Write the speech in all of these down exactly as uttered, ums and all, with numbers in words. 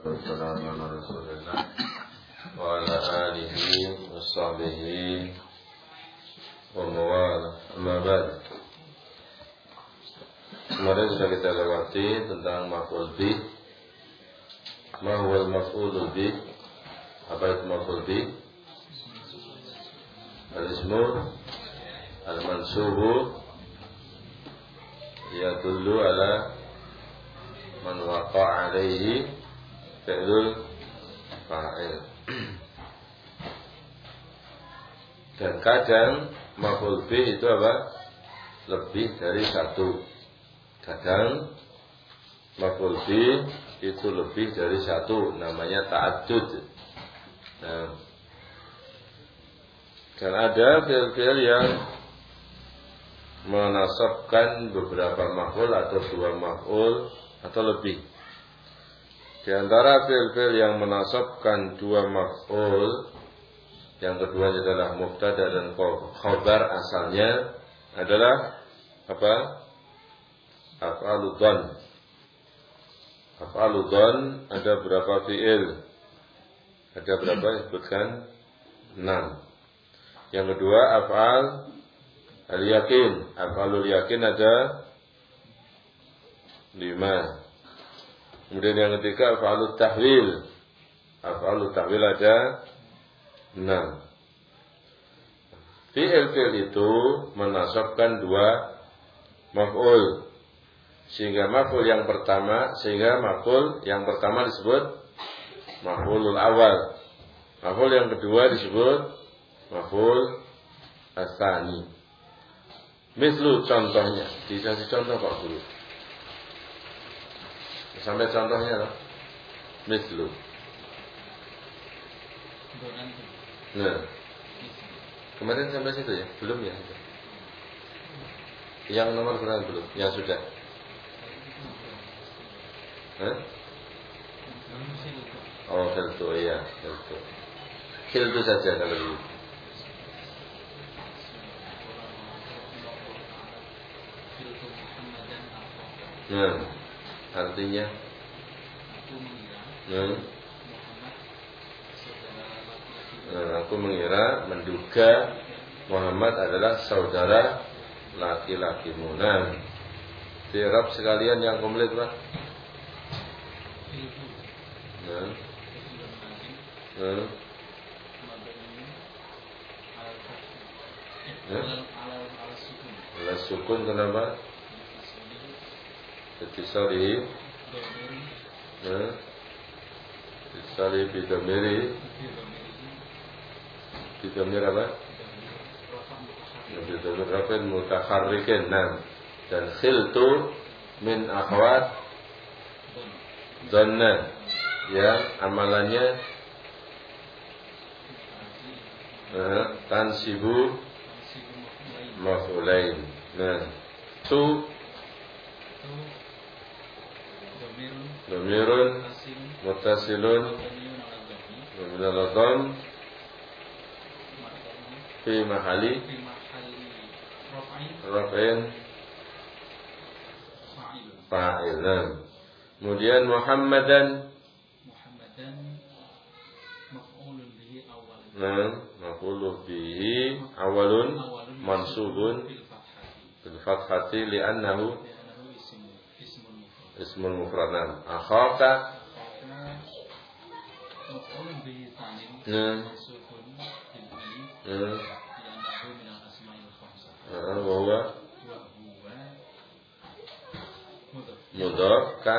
Wassalamu ala rasulillah wa ala alihi wa sahbihi wa mawala. Amma ba'd. Kemarin sudah kita lewati tentang maf'ul bih. Ma huwal maf'ul bih? Apa itu maf'ul bih? Al-ismu al-mansubu yadullu ala man waqa'a alaihi fi'lul fa'il. Dan kadang maf'ul bih itu apa? Lebih dari satu. Kadang maf'ul bih itu lebih dari satu, namanya ta'addud. Nah, dan ada fi'il-fi'il yang menasabkan beberapa maf'ul atau dua maf'ul atau lebih. Di antara fi'il-fi'il yang menasabkan dua maf'ul, yang kedua adalah mubtada dan khabar, asalnya adalah apa? Af'alud dhann. Af'alud dhann ada berapa fi'il? Ada berapa? Sebutkan enam. Yang kedua af'al al-yakin. Af'alul yakin ada lima. Kemudian yang ketiga af'alut tahwil. Af'alut tahwil ada enam. Fi'il-fi'il itu menasabkan dua maf'ul. Sehingga maf'ul yang pertama, sehingga maf'ul yang pertama disebut maf'ulul awal. Maf'ul yang kedua disebut maf'ul ats-tsani. Mislu, contohnya, dikasih contoh Pak Guru. Sampai contohnya loh. Mislu. Nah. Kemarin sampai situ ya? Belum ya? Yang nomor berapa belum? Yang sudah. Hah? Oh, khiltu, iya, khiltu. Khiltu saja kalau gitu. Nah, artinya nah, nah, aku mengira, menduga Muhammad adalah saudara laki-lakimu. Nah, tirab sekalian yang komplit Pak. Nah, nah, nah. Ala sukun kenapa? Ittisali nah, ittisali bidamiri bidamir apa? Bidamir rafin mutakharrikin. Nah, dan khiltu min akhwat dhanna, yang amalannya nah, tansibu maf'ulain. Nah, tu dhamirun muttasilun minal dham fi mahali raf'in fa'ilan. Kemudian Muhammadan nah, maf'ulun bihi awalun mansubun bil fathati li'annahu ismul mufradan. Akhaka nah, nah, wa huwa mudhaf ka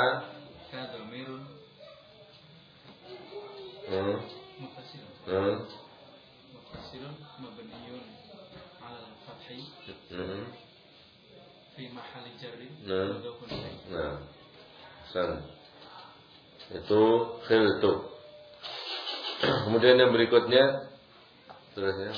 nah, nah, nah, nah, san. Itu khiltu. Kemudian yang berikutnya terusnya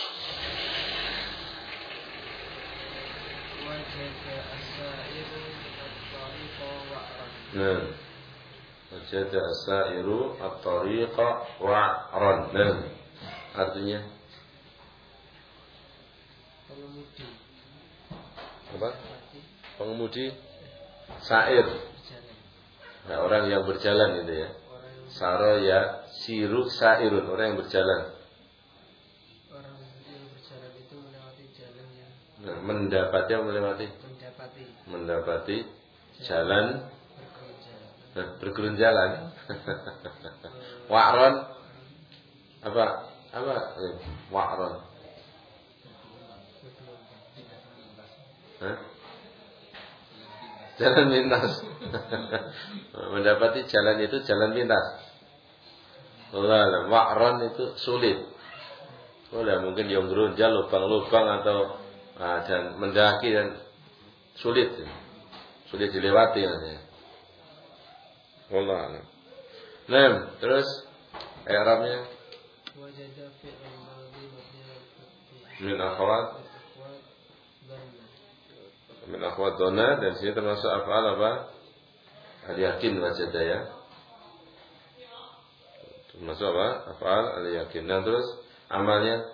nah, wajada as-sa'iru at-tariqa wa'ran. Nah, artinya pengemudi. Apa? Pengemudi sair. Nah, orang yang berjalan itu ya. Orang yang Saro ya siru sairun, orang yang berjalan. Orang yang berjalan itu melewati jalan yang Nah, mendapati apa melewati? mendapati Mendapati jalan bergerunjalan. bergerunjalan. Wa'ron apa? Apa? Eh, Wa'ron. Hah? Jalan pintas. Mendapati jalan itu jalan pintas. Allah, wa'ron itu sulit. Oh, lah, mungkin yang gerunjal lubang-lubang atau ah, dan mendaki dan sulit, sulit dilewati katanya. Wallah. Nah, terus i'rabnya Wajada fi'l madhi mabni al-fath. min akhwat min akhwat dona, dan sini termasuk af'al apa? Al-yakin wajada ya. Termasuk apa? Af'al al-yakin. Nah, terus amalnya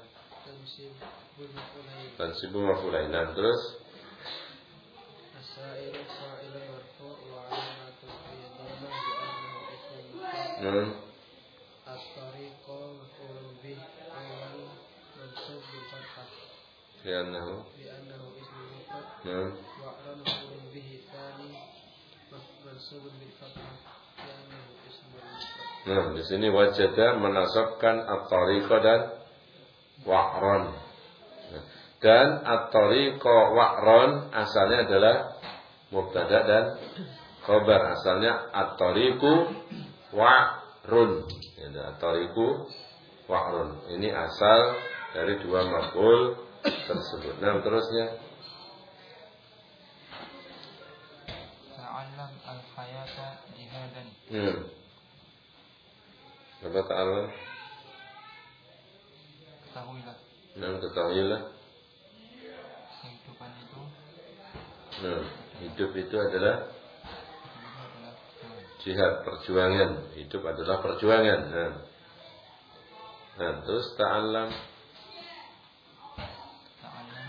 tansibu maf'ulain. Nah, terus as-sa'iru fa'ilun marfu' wa 'alamatu fi dhamma li'annahu ismun hmm. at-tariqu maf'ulun bih awal mansub bil fathah li'annahu li'annahu ismun mufrad hmm. wa 'alam maf'ulun bihi tsani mansub bil fathah li'annahu ismun mufrad. Nah, di sini wajada menasabkan at-tariqa dan wa'ron. Dan at-tariqa wa'ron asalnya adalah mubtada dan khabar. Asalnya at-tariqu wa'run. Ya, at-tariqu wa'run. Ini asal dari dua maf'ul tersebut. Nah, terusnya Ta'allam al-hayata jihadan. Hmm. Apa ta'allam? Ketahuilah Nah, ketahuilah. kehidupan itu Nah, hidup itu adalah adalah jihad, perjuangan. Hidup adalah perjuangan. Nah, nah terus ta'allam. ta'allam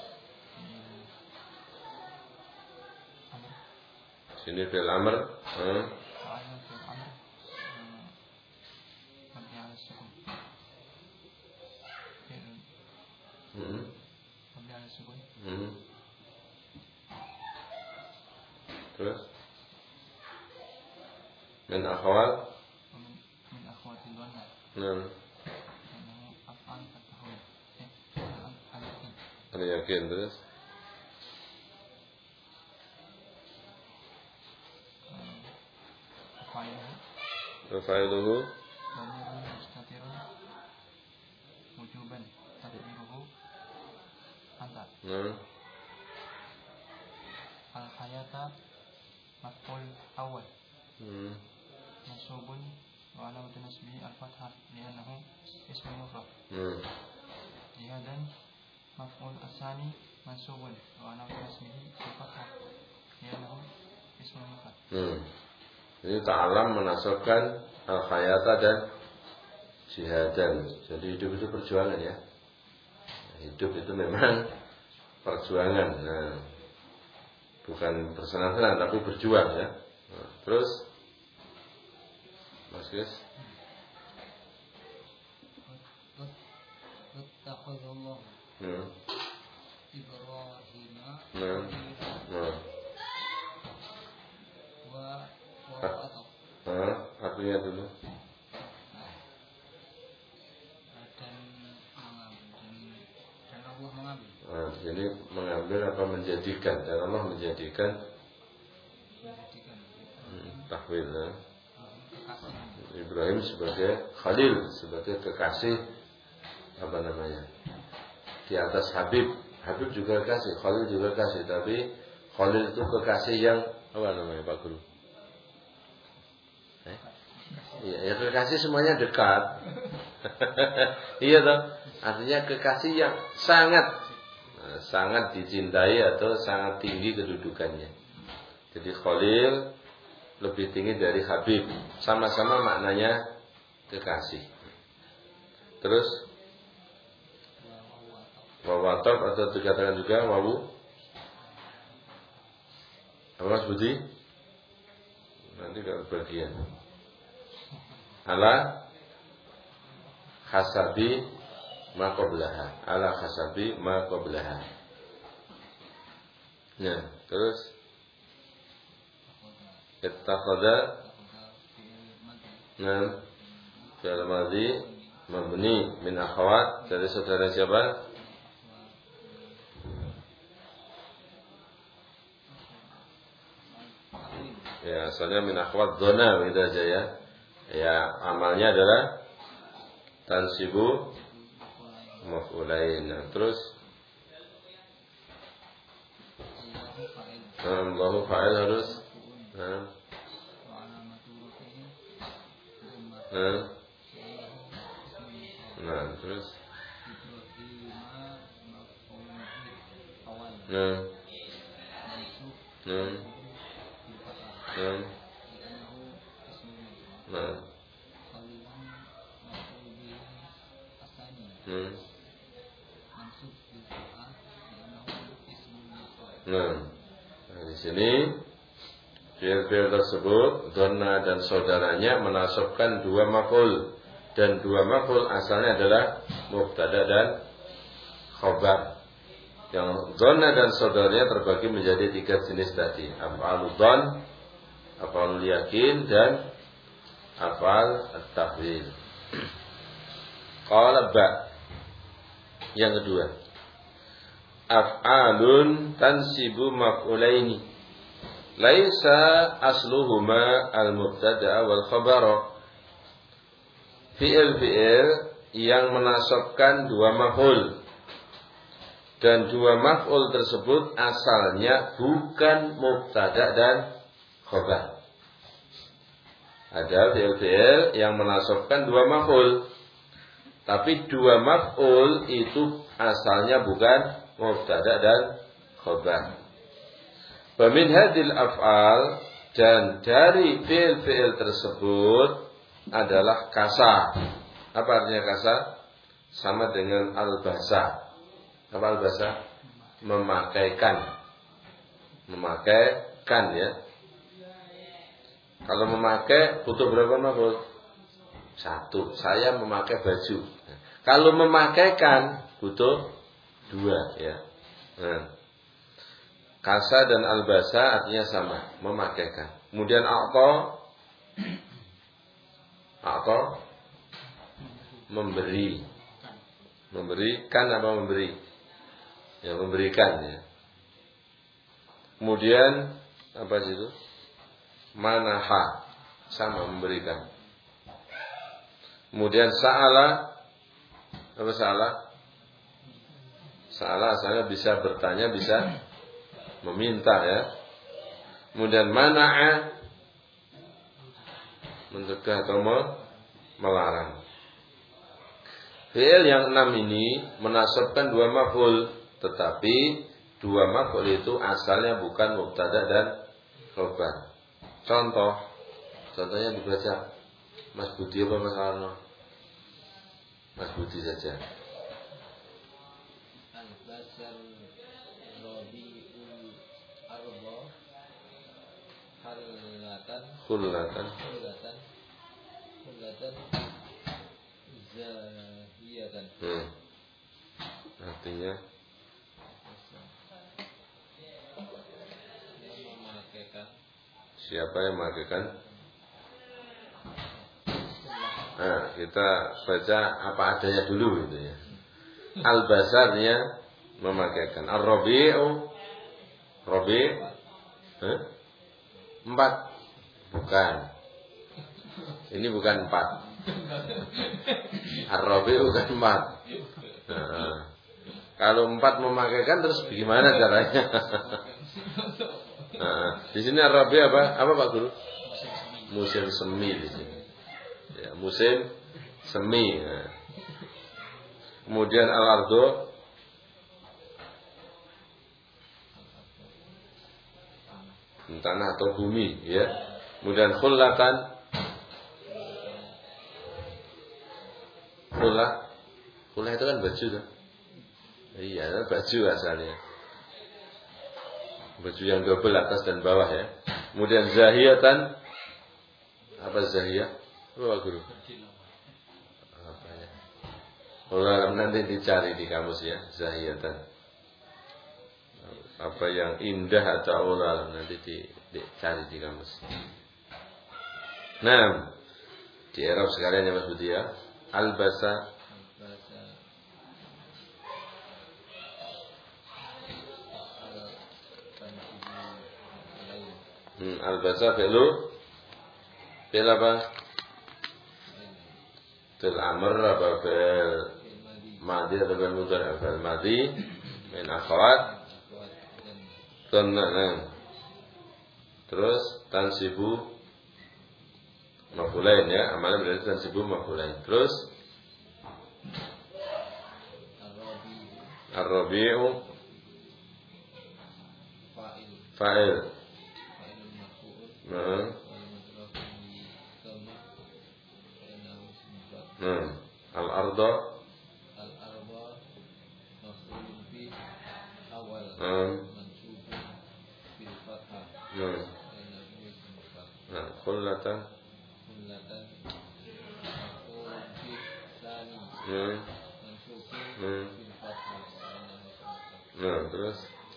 amr Sini fi'il amr. Hmm. ta'allam fil amr mabni 'ala sukun fi'l Hmm. mabni 'ala sukun Hmm. Terus min akhwal. min min akhwati dhanna Nah, annahu af'al at-tahwil eh al-yakin ada yakin terus. fa'iluhu Fa'iluhu dhamirun mustatirun wujuban taqdiruhu anta. nah, Al-hayata maf'ul awal hmm. mansubun wa alamatu nasbihi al-fathah li'annahu ismun mufrad. Hmm. Jihadan maf'ul asani mansubun wa alamatu nasbihi al-fathah li'annahu ismun mufrad. Hmm. Ini ta'alam menasabkan al-hayata dan jihadan. Jadi hidup itu perjuangan ya. Hidup itu memang perjuangan. Nah, bukan bersenang-senang tapi berjuang ya. Nah, terus Mas Gus. Wattakhadallahu Hmm. Ibrahim Nah. Nah. wa Ah. Ah, artinya dulu. dan mengambil dan Allah mengambil Nah, jadi mengambil apa menjadikan, dan Allah menjadikan menjadikan hmm, tahwil ya. kekasih Ibrahim sebagai Khalil, sebagai kekasih apa namanya di atas Habib. Habib juga kasih, Khalil juga kasih, tapi Khalil itu kekasih yang apa namanya Pak Guru? Eh? Ya, ya kekasih semuanya dekat. Iya toh, artinya kekasih yang sangat sangat dicintai atau sangat tinggi kedudukannya. Jadi Khalil lebih tinggi dari Habib, sama-sama maknanya kekasih. Terus wawatop atau dikatakan juga wawu. Apa Mas Budi? Nanti kalau bagian ala hasabi ma qablaha, ala hasabi ma qablaha. Nah, terus ittakhadha, nah, fi'il madhi mabni min akhawat, dari saudara siapa? Ya, asalnya min akhwat dhona begitu aja ya. Ya, amalnya adalah tansibu maf'ulain. Nah, terus Allahu fa'il harus nah. Nah. Nah, terus Nah. Nah. Nah. Nah. Hmm. Nah, nah di sini fi'il-fi'il tersebut dhanna dan saudaranya menasabkan dua maf'ul, dan dua maf'ul asalnya adalah mubtada dan khabar. Yang dhanna dan saudaranya terbagi menjadi tiga jenis tadi: af'alul dhann, af'alul yakin, dan af'al at-tafdhil. Qala ba, yang kedua, af'alun tansibu maf'ulaini laisa asluhuma al-mubtada wal khabara. Fi'il-fi'il yang menasabkan dua maf'ul, dan dua maf'ul tersebut asalnya bukan mubtada dan khabar. Ada fi'il-fi'il yang menasabkan dua maf'ul, tapi dua maf'ul itu asalnya bukan mubtada dan khabar. Wa min hadhil af'al, dan dari fi'il-fi'il tersebut adalah kasa. Apa artinya kasa? Sama dengan al-basa. Apa al-basa? Memakaikan. Memakaikan ya. Kalau memakai butuh berapa maf'ul? Satu. Saya memakai baju. Kalau memakaikan butuh dua ya. Nah, kasa dan albasa artinya sama, memakaikan. Kemudian aqta, aqta memberi. Memberikan apa memberi? Ya, memberikan ya. Kemudian apa sih itu? Manaha, sama memberikan. Kemudian sa'ala, apa sa'ala? Sa'ala asalnya bisa bertanya, bisa meminta ya. Kemudian mana'a, mencegah atau melarang. Fi'il yang enam ini menasabkan dua maf'ul, tetapi dua maf'ul itu asalnya bukan mubtada dan khabar. Contoh, contohnya dibaca Mas Budi apa Mas Arno? Mas Budi saja. Al-basar rabiul arba halatan Khullatan Khulatan Khulatan Zahiyatan. hmm. Artinya yang memakaikan. siapa yang memakaikan? Nah, kita baca apa adanya dulu gitu ya. Al-basarnya memakaikan. Ar-rabi'u, rabi' eh? empat. Bukan. Ini bukan empat. Ar-rabi'u bukan empat. Nah, kalau empat memakaikan terus bagaimana caranya? Nah, di sini ar-rabi' apa? Apa Pak Guru? Musim semi di sini. Ya, musim semi. Nah. Kemudian al-ardu tanah atau bumi ya. Kemudian khullatan, khullah, khullah itu kan baju kan? Iya, baju asalnya. Baju yang double atas dan bawah ya. Kemudian zahiyatan, apa zahiyah? Bapak Guru. Apa ya? Ular nanti dicari di kamus ya, zahiyatan. Apa yang indah atau ular nanti di, dicari di kamus. Nah, di Arab sekalian ya Mas Budi ya. Albasa Hmm, albasa fi'lu fi'l apa? Fi'l amr apa fi'l madi atau fi'l mudhari? Fi'l madi min akhawat tanna. Terus tansibu maf'ulain ya, amalan berarti tansibu maf'ulain. Terus ar-rabi'u fa'il. Nah, nah, al-arda, al-arda maf'ulun bi awal mansubun bil fathah. Nah, nah, khullatan, Kullatan maf'ulun bi tsani nah, mansubun bil fathah. nah, terus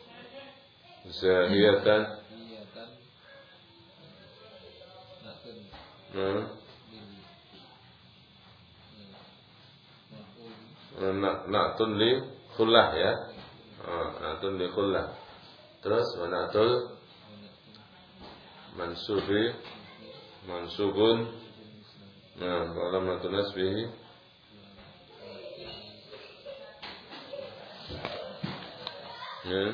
zahiyatan, nah, nak nakun li khullah ya, oh, nakun li khullah. Terus manatul mansubi mansubun, nah kalau nakun nasbihi, ya,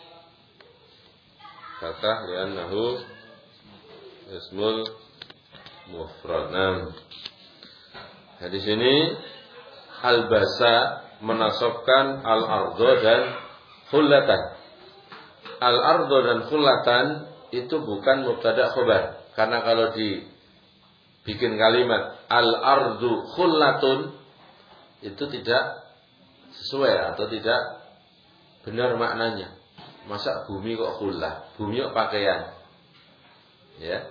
fathah li'annahu ismul mufrad. Nah, di sini albasa menasabkan al-ardo dan khullatan. Al-ardo dan khullatan itu bukan mubtada khobar. Karena kalau dibikin kalimat al-ardu khullatun itu tidak sesuai atau tidak benar maknanya. Masa bumi kok khullah? Bumi kok pakaian? Ya.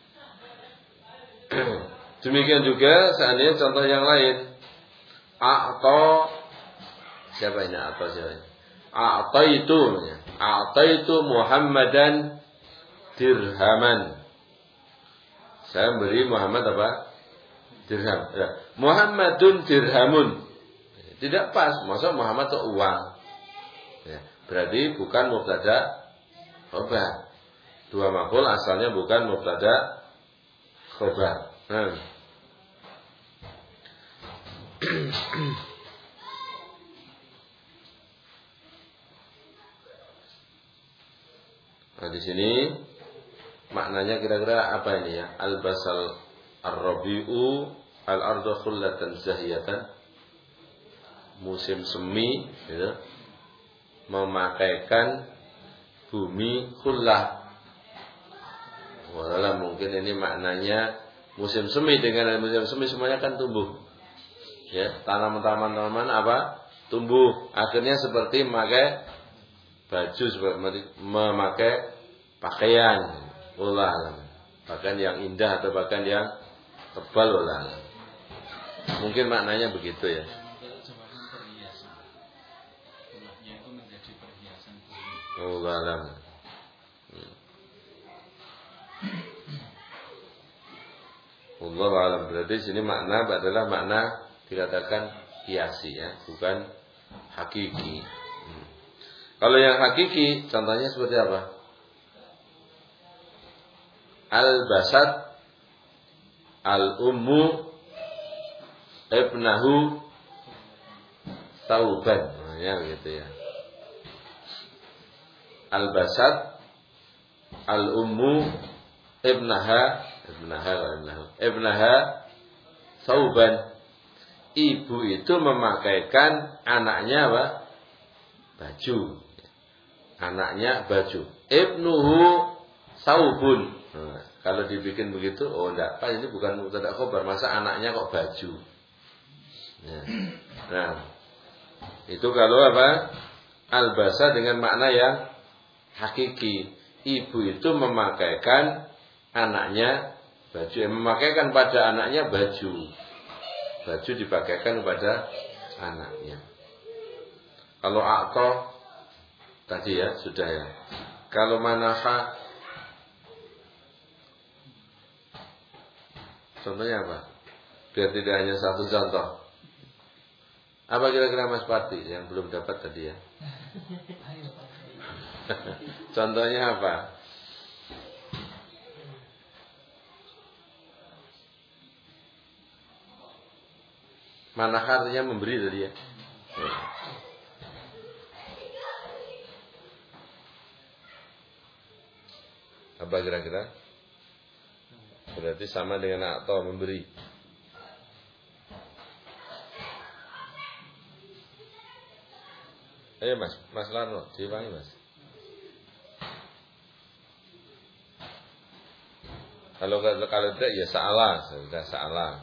Demikian juga seandainya contoh yang lain. A'ta, siapa ini A'ta siapa ini? A'ta itu A'ta itu Muhammadan dirhaman. Saya beri Muhammad apa? Dirham. Ya. Muhammadun dirhamun. Tidak pas. Masa Muhammad itu uang. Ya. Berarti bukan mubtada khobar. Dua maf'ul asalnya bukan mubtada khobar. Nah. Nah di sini maknanya kira-kira apa ini ya? Al-basal ar-rabi'u al-ardu khullatan zahiyatan. Musim semi gitu. Memakaikan bumi khullah. Walau mungkin ini maknanya musim semi, dengan musim semi semuanya kan tumbuh. Ya, tanaman-tanaman apa? Tumbuh. Akhirnya seperti memakai baju, seperti memakai pakaian. Wallah alam. Pakaian yang indah atau pakaian yang tebal, wallah alam. Mungkin maknanya begitu ya. Wallah alam. Allah alam. Berarti sini makna adalah makna dikatakan kiasi ya, bukan hakiki. Hmm. Kalau yang hakiki contohnya seperti apa? Al-basat al-ummu ibnahu tauban. Nah, ya gitu ya. Al-basat al-ummu ibnaha ibnaha ibnaha ibnaha tauban. Ibu itu memakaikan anaknya apa? Baju. Anaknya baju. Ibnuhu saubun. Nah, kalau dibikin begitu, oh enggak, Pak, ini bukan mubtada khobar, masa anaknya kok baju. Nah, nah itu kalau apa? Albasa dengan makna yang hakiki. Ibu itu memakaikan anaknya Baju yang memakaikan pada anaknya baju. Baju dipakaikan kepada anaknya. Kalau a'ta tadi ya sudah ya. Kalau manaha, contohnya apa? Biar tidak hanya satu contoh. Apa kira-kira Mas Pati yang belum dapat tadi ya? Contohnya apa? Manaha artinya memberi tadi ya. Apa kira-kira? Berarti sama dengan atau memberi. Ayo Mas, Mas Larno, dipanggil Mas. Kalau kalau tidak ya salah, sudah salah.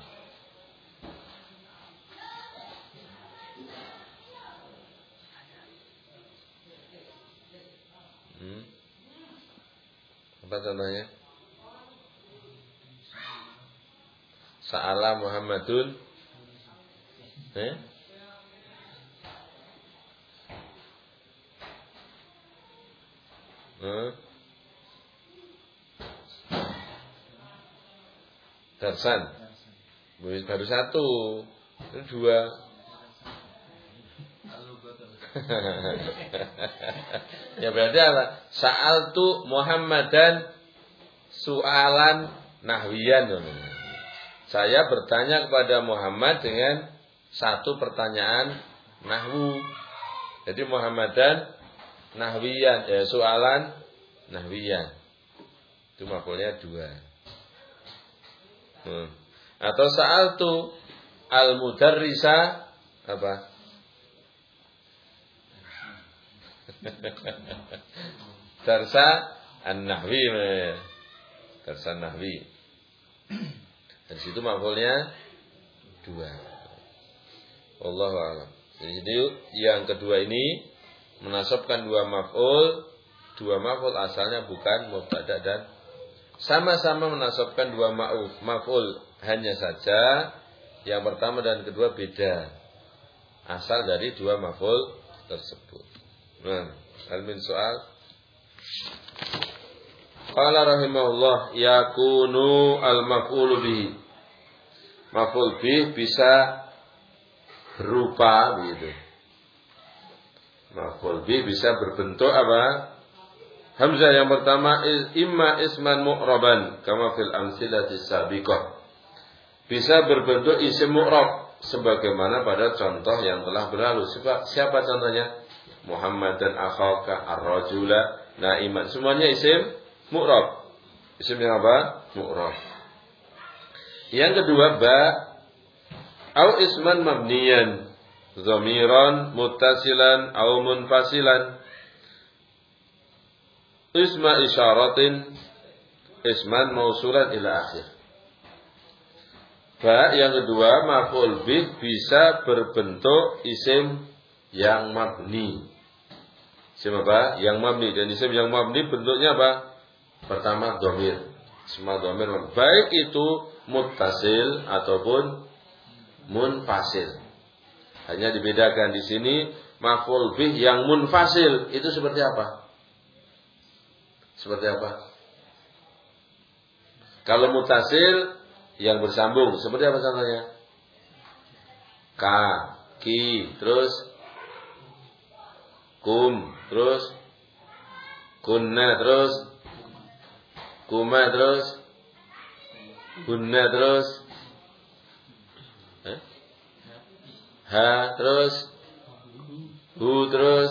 Hmm. Apa contohnya? Sa'ala Muhammadun eh? Hmm? Darsan baru satu, ini dua. Ya berarti apa? Sa'altu Muhammadan su'alan nahwiyan. Saya bertanya kepada Muhammad dengan satu pertanyaan nahwu. Jadi Muhammadan nahwiyan, ya soalan nahwiyan. Itu maf'ulnya dua. Hmm. Atau sa'altu al-mudarrisa apa? Darsa an-nahwi. Darsa an-nahwi. Dari situ maf'ulnya dua. Wallahu a'lam. Jadi yang kedua ini menasabkan dua maf'ul. Dua maf'ul asalnya bukan mubtada dan sama-sama menasabkan dua maf'ul, hanya saja yang pertama dan kedua beda asal dari dua maf'ul tersebut. Nah, al-min soal. Qala rahimahullah yakunu al-maf'ulu bihi. Maf'ul bih bisa berupa begitu. Maf'ul bih bisa berbentuk apa? Hamzah yang pertama imma isman mu'raban kama fil amsilati sabiqah. Bisa berbentuk isim mu'rab sebagaimana pada contoh yang telah berlalu. Siapa, siapa contohnya? Muhammad dan akhaka ar-rajula naiman. Semuanya isim mu'rab. Isim yang apa? Mu'rab. Yang kedua ba au isman mabniyan dhamiran muttasilan au munfasilan. Isma isyaratin isman mausulan ila akhir. Ba yang kedua maf'ul bih bisa berbentuk isim yang mabni. Isim apa? Yang mabni. Dan isim yang mabni bentuknya apa? Pertama dhamir. Semua dhamir baik itu muttasil ataupun munfasil. Hanya dibedakan di sini maf'ul bih yang munfasil itu seperti apa? Seperti apa? Kalau mutasil yang bersambung, seperti apa contohnya? Ka, ki, terus kum, terus kunna, terus kuma, terus kunna, terus eh? ha, terus hu, terus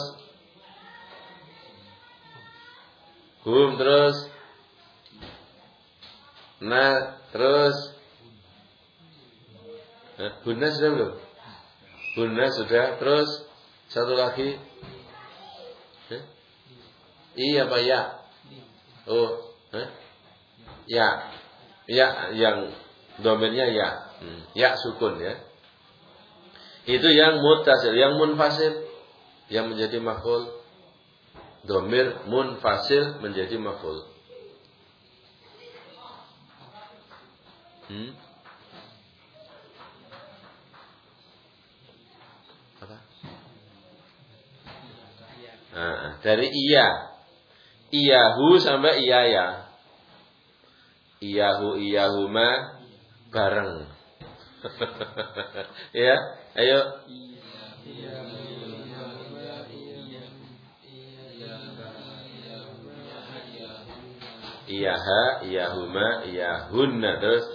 hum, terus na, terus eh, hunna sudah belum? Hunna sudah. Terus satu lagi eh? Iya apa ya? Oh eh? Ya. Ya yang domainnya ya. hmm. Ya sukun ya. Itu yang muttasil. Yang munfasil yang menjadi maf'ul dhamir munfasil menjadi maf'ul. Hmm? Apa? Nah, dari iya. Iyahu sampai iyaya. Iyahu iyahuma bareng. Ya, ayo. Iyaha, iyahuma, iyahunna. Terus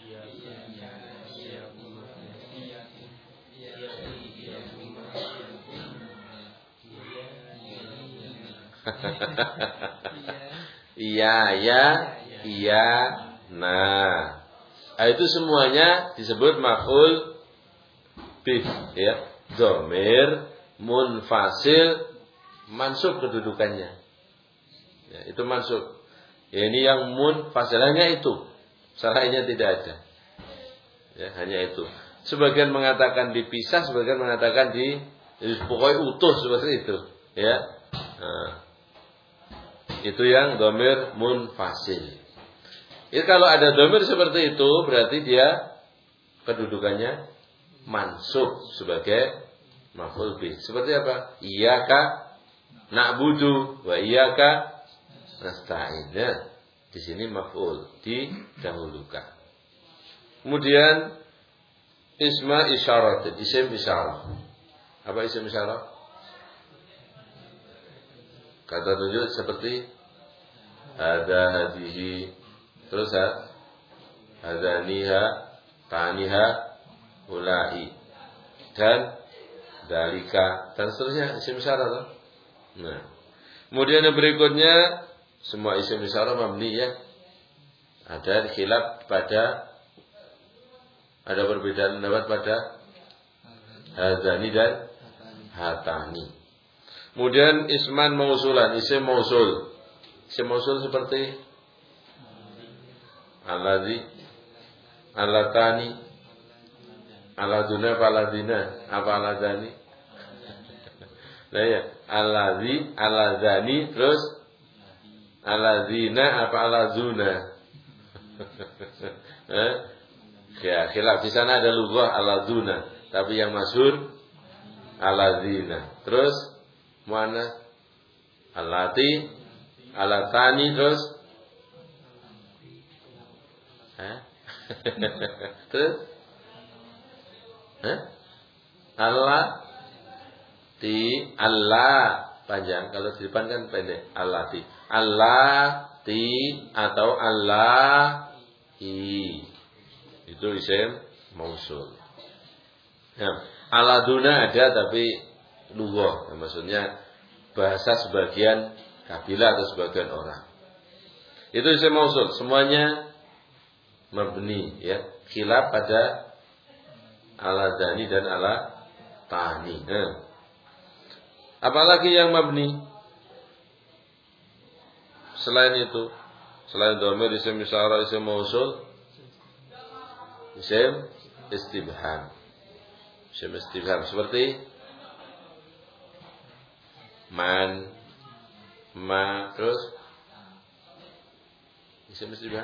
iya, ya, iya, nah. Nah, itu semuanya disebut maf'ul bih, ya. Dhamir munfasil mansub kedudukannya. Ya, itu mansub. Ya, ini yang munfasilannya itu. Salahnya tidak ada. Ya, hanya itu. Sebagian mengatakan dipisah, sebagian mengatakan di pokoknya utuh seperti itu, ya. Nah, itu yang dhamir munfasil. Ya, kalau ada dhamir seperti itu berarti dia kedudukannya mansub sebagai maf'ul bih. Seperti apa? Iyyaka na'budu wa iyyaka nasta'in. Ya, di sini maf'ul didahulukan. Kemudian isma isyarat, isim isyarah. Apa isim isyarah? Kata tunjuk seperti hadza hadihi, terus ha hadzaniha, taniha, ulai, dan dalika, dan seterusnya isim isyarah. Nah, kemudian yang berikutnya semua isim isyarah mabni, ya. Ada khilaf pada, ada perbedaan pendapat pada hadzani dan hatani. Kemudian isman mausulan, isim mausul. Isim mausul seperti alladzi, allatani, aladuna, aladina, apa aladani? Nah, ya, alladzi, aladzani, terus aladzina, apa aladzuna? Eh? Ya, khilaf. Di sana ada lughah aladzuna, tapi yang masyhur aladzina. Terus mana? Allati, alatani, terus Hah? Terus Hah? Allah ti, Allah panjang, kalau di depan kan pendek. Allati, Allah ti, atau Allah i, itu isim mausul. Nah, aladuna ada tapi lughah, maksudnya bahasa sebagian kabilah atau sebagian orang. Itu isim mausul, semuanya mabni, ya. Khilaf pada aladani dan ala tani. Nah, apalagi yang mabni selain itu, selain dhamir, isim isyarah, isim mausul, isim istibham. Isim istibham seperti man, ma, terus isim istibham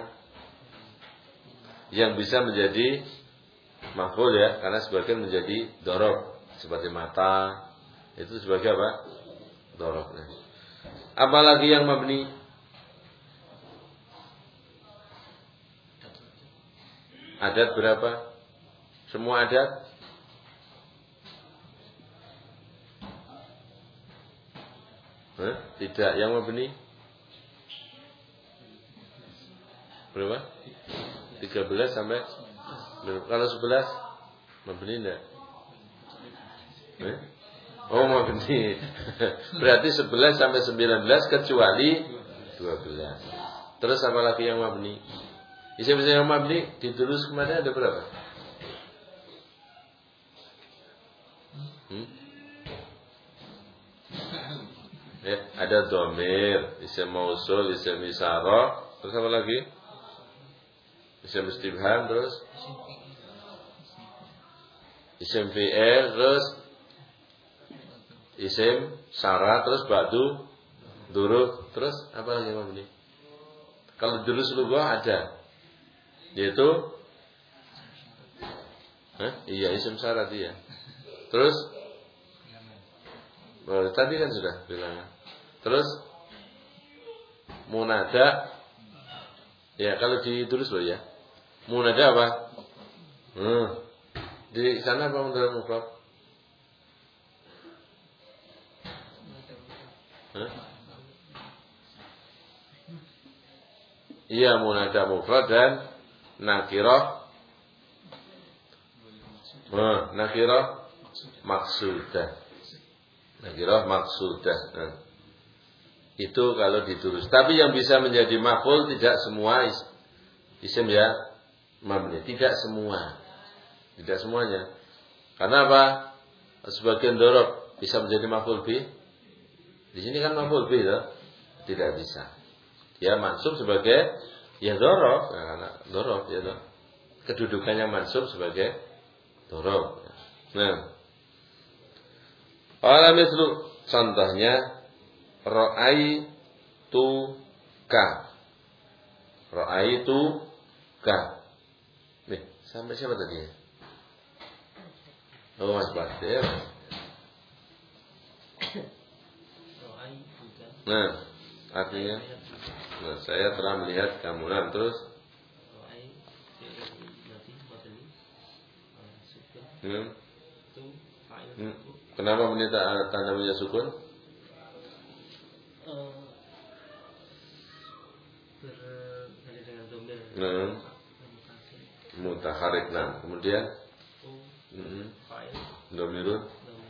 yang bisa menjadi maf'ul, ya, karena sebagian menjadi dhorob, seperti mata, itu sebagai apa? Dhorob. Apalagi yang mabni? Adat berapa? Semua adat? Hah? Tidak, yang mabni berapa? tiga belas sampai, kalau sebelas mabni enggak? Eh? Oh, mabni. Berarti sebelas sampai sembilan belas kecuali dua belas. Terus apa lagi yang mabni? Isim-isim yang mabni ditulis kemana ada berapa? Hmm? Ya, ada dhamir, isim mausul, isim isyarah, terus apa lagi? Isim istibham, terus isim fi'il, terus isim syarah, terus ba'du, duruf, terus apa lagi mabni? Kalau durus lughah ada, yaitu Hah? Iya, isim syarat iya. Terus oh, tadi kan sudah bilang. Terus munada. Ya, kalau ditulis loh ya. Munada apa? Hmm. Di sana apa munada mufrad? Hah? Iya, munada mufrad dan nakirah. Nah, nakirah maksudah. Nakirah maksudah. Nah, itu kalau ditulis. Tapi yang bisa menjadi maf'ul tidak semua is- isim ya mabni. Tidak semua. Tidak semuanya. Karena apa? Sebagian dorob bisa menjadi maf'ul bih. Di sini kan maf'ul bih ya? Tidak bisa. Ya mansub sebagai ya dorob. Ya, karena dorob ya dorob. Kedudukannya mansub sebagai dorob. Nah, ala mislu contohnya ra'aitu ka. Ra'aitu ka. Nih, sampai siapa tadi ya? Oh, Mas Badir. Nah, artinya nah, saya telah melihat kamu. Nah, terus Hmm. Hmm. Kenapa menita tandanya sukun? Nah, mutaharik. Nah, kemudian hmm. Domirun.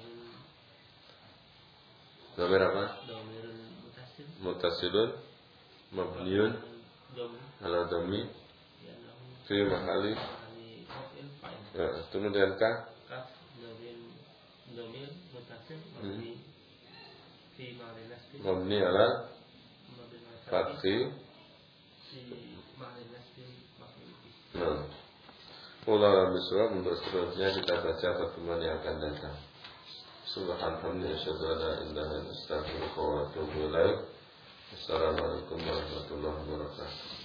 Domir apa? Mutasilun. Mabniun. Ala domi. Fi mahali. Ya, kemudian kah? Kaf domir mutasil mabni fi ma'al nasbi Mabni ala fathi fi ma'al nasbi maf'ul bih. Nah, ulama miswab untuk seterusnya kita baca pertemuan yang akan datang. Subhanallah, asyhadu an la ilaha illallah, astaghfiruka wa atubu ilaik. Assalamualaikum warahmatullahi wabarakatuh.